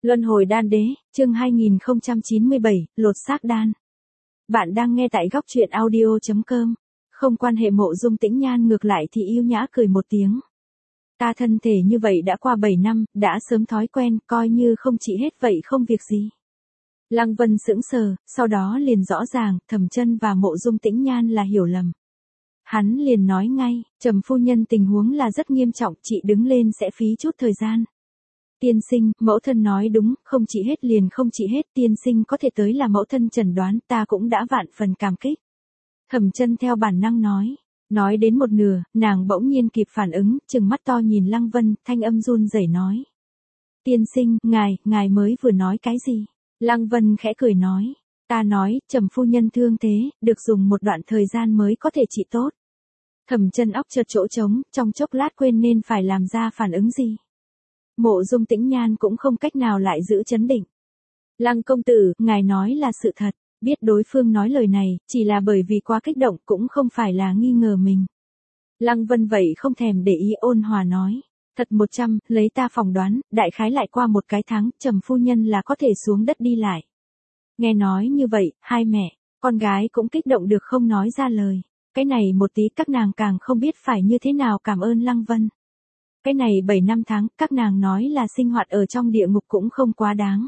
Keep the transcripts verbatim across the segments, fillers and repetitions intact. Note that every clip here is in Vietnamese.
Luân hồi đan đế, chương hai nghìn không trăm chín mươi bảy, lột xác đan. Bạn đang nghe tại góc truyện audio chấm com. Không quan hệ Mộ Dung Tĩnh Nhan ngược lại thì yêu nhã cười một tiếng. Ta thân thể như vậy đã qua bảy năm, đã sớm thói quen, coi như không trị hết vậy không việc gì. Lăng Vân sững sờ, sau đó liền rõ ràng, Thẩm Chân và Mộ Dung Tĩnh Nhan là hiểu lầm. Hắn liền nói ngay, Trầm phu nhân tình huống là rất nghiêm trọng, chị đứng lên sẽ phí chút thời gian. Tiên sinh, mẫu thân nói đúng, không trị hết liền không trị hết, tiên sinh có thể tới là mẫu thân chẩn đoán, ta cũng đã vạn phần cảm kích. Thẩm Chân theo bản năng nói, nói đến một nửa, nàng bỗng nhiên kịp phản ứng, trừng mắt to nhìn Lăng Vân, thanh âm run rẩy nói. Tiên sinh, ngài, ngài mới vừa nói cái gì? Lăng Vân khẽ cười nói, ta nói, Trầm phu nhân thương thế, được dùng một đoạn thời gian mới có thể trị tốt. Thẩm Chân óc chợt chỗ trống, trong chốc lát quên nên phải làm ra phản ứng gì. Mộ Dung Tĩnh Nhan cũng không cách nào lại giữ chấn định. Lăng công tử, ngài nói là sự thật, biết đối phương nói lời này, chỉ là bởi vì quá kích động cũng không phải là nghi ngờ mình. Lăng Vân vậy không thèm để ý ôn hòa nói, thật một trăm, lấy ta phỏng đoán, đại khái lại qua một cái tháng, Trầm phu nhân là có thể xuống đất đi lại. Nghe nói như vậy, hai mẹ, con gái cũng kích động được không nói ra lời. Cái này một tí các nàng càng không biết phải như thế nào cảm ơn Lăng Vân. Cái này bảy năm tháng, các nàng nói là sinh hoạt ở trong địa ngục cũng không quá đáng.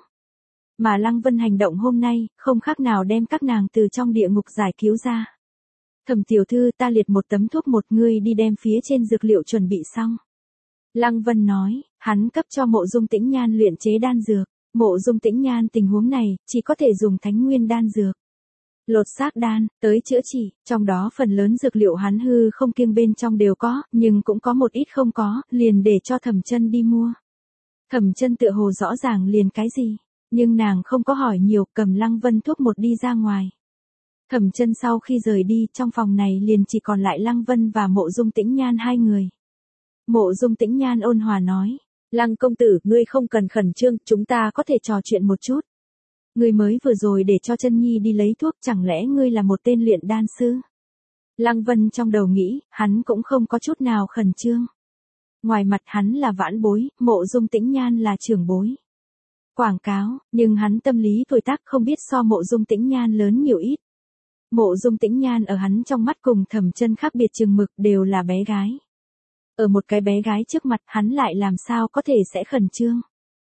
Mà Lăng Vân hành động hôm nay, không khác nào đem các nàng từ trong địa ngục giải cứu ra. Thẩm tiểu thư, ta liệt một tấm thuốc một người đi đem phía trên dược liệu chuẩn bị xong. Lăng Vân nói, hắn cấp cho Mộ Dung Tĩnh Nhan luyện chế đan dược. Mộ Dung Tĩnh Nhan tình huống này, chỉ có thể dùng thánh nguyên đan dược. Lột xác đan, tới chữa trị, trong đó phần lớn dược liệu hắn hư không kiêng bên trong đều có, nhưng cũng có một ít không có, liền để cho Thẩm Chân đi mua. Thẩm Chân tựa hồ rõ ràng liền cái gì, nhưng nàng không có hỏi nhiều, cầm Lăng Vân thuốc một đi ra ngoài. Thẩm Chân sau khi rời đi, trong phòng này liền chỉ còn lại Lăng Vân và Mộ Dung Tĩnh Nhan hai người. Mộ Dung Tĩnh Nhan ôn hòa nói, Lăng công tử, ngươi không cần khẩn trương, chúng ta có thể trò chuyện một chút. Ngươi mới vừa rồi để cho Chân Nhi đi lấy thuốc, chẳng lẽ ngươi là một tên luyện đan sư? Lăng Vân trong đầu nghĩ, hắn cũng không có chút nào khẩn trương. Ngoài mặt hắn là vãn bối, Mộ Dung Tĩnh Nhan là trưởng bối. Quảng cáo, nhưng hắn tâm lý tuổi tác không biết so Mộ Dung Tĩnh Nhan lớn nhiều ít. Mộ Dung Tĩnh Nhan ở hắn trong mắt cùng Thẩm Chân khác biệt chừng mực, đều là bé gái. Ở một cái bé gái trước mặt, hắn lại làm sao có thể sẽ khẩn trương.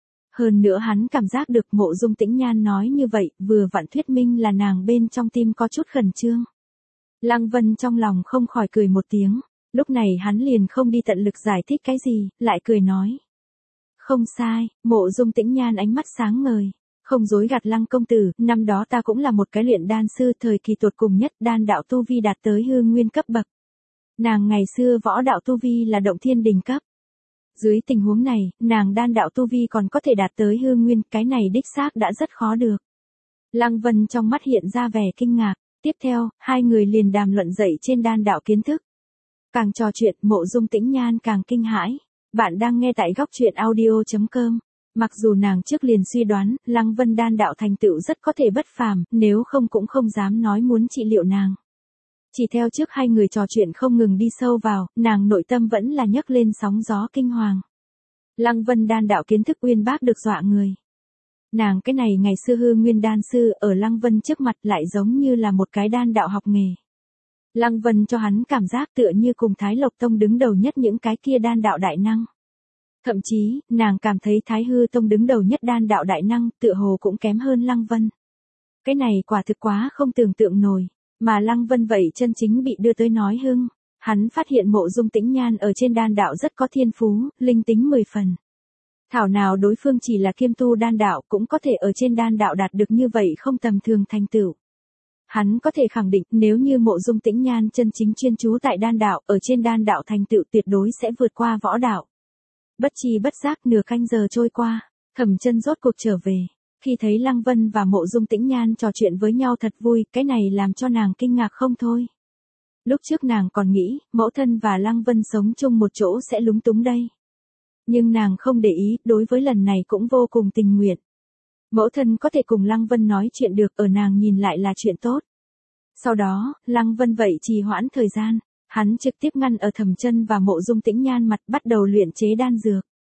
Hơn nữa hắn cảm giác được Mộ Dung Tĩnh Nhan nói như vậy, vừa vặn thuyết minh là nàng bên trong tim có chút khẩn trương. Lăng Vân trong lòng không khỏi cười một tiếng, lúc này hắn liền không đi tận lực giải thích cái gì, lại cười nói. Không sai, Mộ Dung Tĩnh Nhan ánh mắt sáng ngời, không dối gạt Lăng công tử, năm đó ta cũng là một cái luyện đan sư, thời kỳ tột cùng nhất, đan đạo tu vi đạt tới hư nguyên cấp bậc. Nàng ngày xưa võ đạo tu vi là động thiên đỉnh cấp. Dưới tình huống này, nàng đan đạo tu vi còn có thể đạt tới hư nguyên, cái này đích xác đã rất khó được. Lăng Vân trong mắt hiện ra vẻ kinh ngạc, tiếp theo, hai người liền đàm luận dậy trên đan đạo kiến thức. Càng trò chuyện, Mộ Dung Tĩnh Nhan càng kinh hãi. Bạn đang nghe tại góc truyện audio chấm com. Mặc dù nàng trước liền suy đoán, Lăng Vân đan đạo thành tựu rất có thể bất phàm, nếu không cũng không dám nói muốn trị liệu nàng. Chỉ theo trước hai người trò chuyện không ngừng đi sâu vào, nàng nội tâm vẫn là nhấc lên sóng gió kinh hoàng. Lăng Vân đan đạo kiến thức uyên bác được dọa người. Nàng cái này ngày xưa hư nguyên đan sư ở Lăng Vân trước mặt lại giống như là một cái đan đạo học nghề. Lăng Vân cho hắn cảm giác tựa như cùng Thái Lộc Tông đứng đầu nhất những cái kia đan đạo đại năng. Thậm chí, nàng cảm thấy Thái Hư Tông đứng đầu nhất đan đạo đại năng tựa hồ cũng kém hơn Lăng Vân. Cái này quả thực quá không tưởng tượng nổi. Mà Lăng Vân vậy chân chính bị đưa tới nói hưng, hắn phát hiện Mộ Dung Tĩnh Nhan ở trên đan đạo rất có thiên phú, linh tính mười phần. Thảo nào đối phương chỉ là kiêm tu đan đạo cũng có thể ở trên đan đạo đạt được như vậy không tầm thường thành tựu. Hắn có thể khẳng định nếu như Mộ Dung Tĩnh Nhan chân chính chuyên chú tại đan đạo, ở trên đan đạo thành tựu tuyệt đối sẽ vượt qua võ đạo. Bất chi bất giác nửa canh giờ trôi qua, Thẩm Chân rốt cuộc trở về. Khi thấy Lăng Vân và Mộ Dung Tĩnh Nhan trò chuyện với nhau thật vui, cái này làm cho nàng kinh ngạc không thôi. Lúc trước nàng còn nghĩ, mẫu thân và Lăng Vân sống chung một chỗ sẽ lúng túng đây. Nhưng nàng không để ý, đối với lần này cũng vô cùng tình nguyện. Mẫu thân có thể cùng Lăng Vân nói chuyện được, ở nàng nhìn lại là chuyện tốt. Sau đó, Lăng Vân vậy trì hoãn thời gian, hắn trực tiếp ngăn ở Thẩm Chân và Mộ Dung Tĩnh Nhan mặt bắt đầu luyện chế đan dược.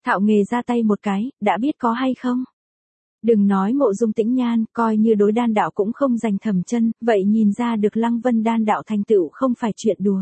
Thạo Nghề ra tay một cái, đã biết có hay không? Đừng nói Mộ Dung Tĩnh Nhan, coi như đối đan đạo cũng không dành Thẩm Chân, vậy nhìn ra được Lăng Vân đan đạo thành tựu không phải chuyện đùa.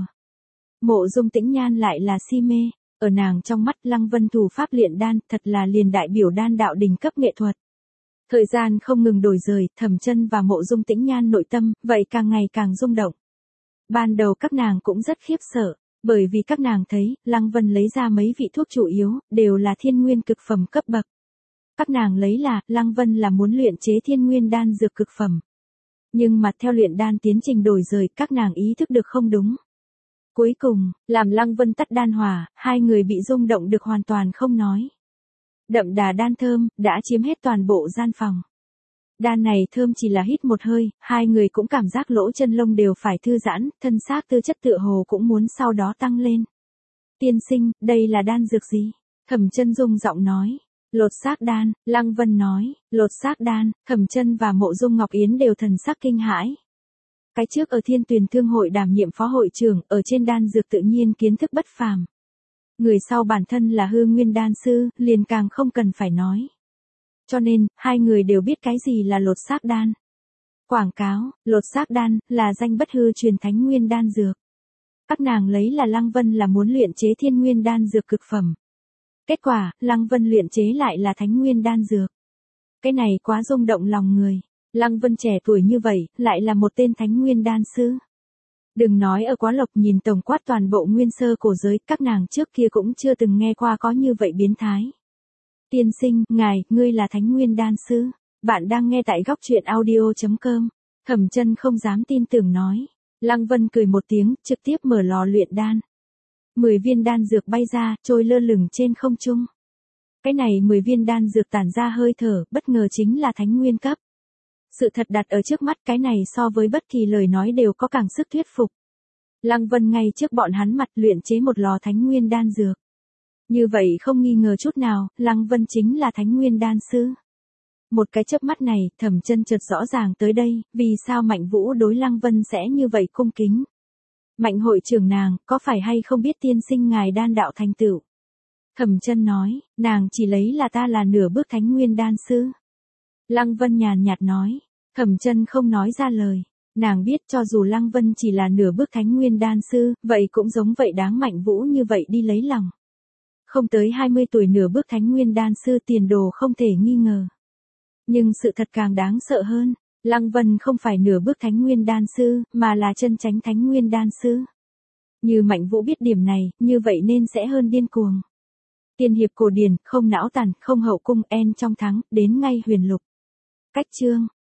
Mộ Dung Tĩnh Nhan lại là si mê, ở nàng trong mắt Lăng Vân thủ pháp luyện đan, thật là liền đại biểu đan đạo đỉnh cấp nghệ thuật. Thời gian không ngừng đổi rời, Thẩm Chân và Mộ Dung Tĩnh Nhan nội tâm, vậy càng ngày càng rung động. Ban đầu các nàng cũng rất khiếp sợ, bởi vì các nàng thấy, Lăng Vân lấy ra mấy vị thuốc chủ yếu, đều là thiên nguyên cực phẩm cấp bậc. Các nàng lấy là, Lăng Vân là muốn luyện chế thiên nguyên đan dược cực phẩm. Nhưng mà theo luyện đan tiến trình đổi rời, các nàng ý thức được không đúng. Cuối cùng, làm Lăng Vân tắt đan hỏa, hai người bị rung động được hoàn toàn không nói. Đậm đà đan thơm, đã chiếm hết toàn bộ gian phòng. Đan này thơm chỉ là hít một hơi, hai người cũng cảm giác lỗ chân lông đều phải thư giãn, thân xác tư chất tựa hồ cũng muốn sau đó tăng lên. Tiên sinh, đây là đan dược gì? Thẩm Chân rung giọng nói. Lột xác đan, Lăng Vân nói, lột xác đan, Thẩm Chân và Mộ Dung Ngọc Yến đều thần sắc kinh hãi. Cái trước ở Thiên Tuyền Thương hội đảm nhiệm phó hội trưởng, ở trên đan dược tự nhiên kiến thức bất phàm. Người sau bản thân là hư nguyên đan sư, liền càng không cần phải nói. Cho nên, hai người đều biết cái gì là lột xác đan. Quảng cáo, lột xác đan, là danh bất hư truyền thánh nguyên đan dược. Các nàng lấy là Lăng Vân là muốn luyện chế thiên nguyên đan dược cực phẩm. Kết quả, Lăng Vân luyện chế lại là thánh nguyên đan dược. Cái này quá rung động lòng người. Lăng Vân trẻ tuổi như vậy, lại là một tên thánh nguyên đan sư. Đừng nói ở Quá Lộc nhìn tổng quát toàn bộ nguyên sơ cổ giới, các nàng trước kia cũng chưa từng nghe qua có như vậy biến thái. Tiên sinh, ngài, ngươi là thánh nguyên đan sư. Bạn đang nghe tại góc truyện audio chấm com. Thẩm Chân không dám tin tưởng nói. Lăng Vân cười một tiếng, trực tiếp mở lò luyện đan. Mười viên đan dược bay ra, trôi lơ lửng trên không trung. Cái này mười viên đan dược tản ra hơi thở, bất ngờ chính là thánh nguyên cấp. Sự thật đặt ở trước mắt, cái này so với bất kỳ lời nói đều có càng sức thuyết phục. Lăng Vân ngay trước bọn hắn mặt luyện chế một lò thánh nguyên đan dược. Như vậy không nghi ngờ chút nào, Lăng Vân chính là thánh nguyên đan sư. Một cái chớp mắt này, Thẩm Chân chợt rõ ràng tới đây, vì sao Mạnh Vũ đối Lăng Vân sẽ như vậy cung kính. Mạnh hội trưởng nàng, có phải hay không biết tiên sinh ngài đan đạo thành tựu? Thẩm Chân nói, nàng chỉ lấy là ta là nửa bước thánh nguyên đan sư. Lăng Vân nhàn nhạt nói, Thẩm Chân không nói ra lời. Nàng biết cho dù Lăng Vân chỉ là nửa bước thánh nguyên đan sư, vậy cũng giống vậy đáng Mạnh Vũ như vậy đi lấy lòng. Không tới hai mươi tuổi nửa bước thánh nguyên đan sư tiền đồ không thể nghi ngờ. Nhưng sự thật càng đáng sợ hơn, Lăng Vân không phải nửa bước thánh nguyên đan sư, mà là chân chánh thánh nguyên đan sư. Như Mạnh Vũ biết điểm này, như vậy nên sẽ hơn điên cuồng. Tiên hiệp cổ điển, không não tàn, không hậu cung, en trong thắng, đến ngay huyền lục. Cách chương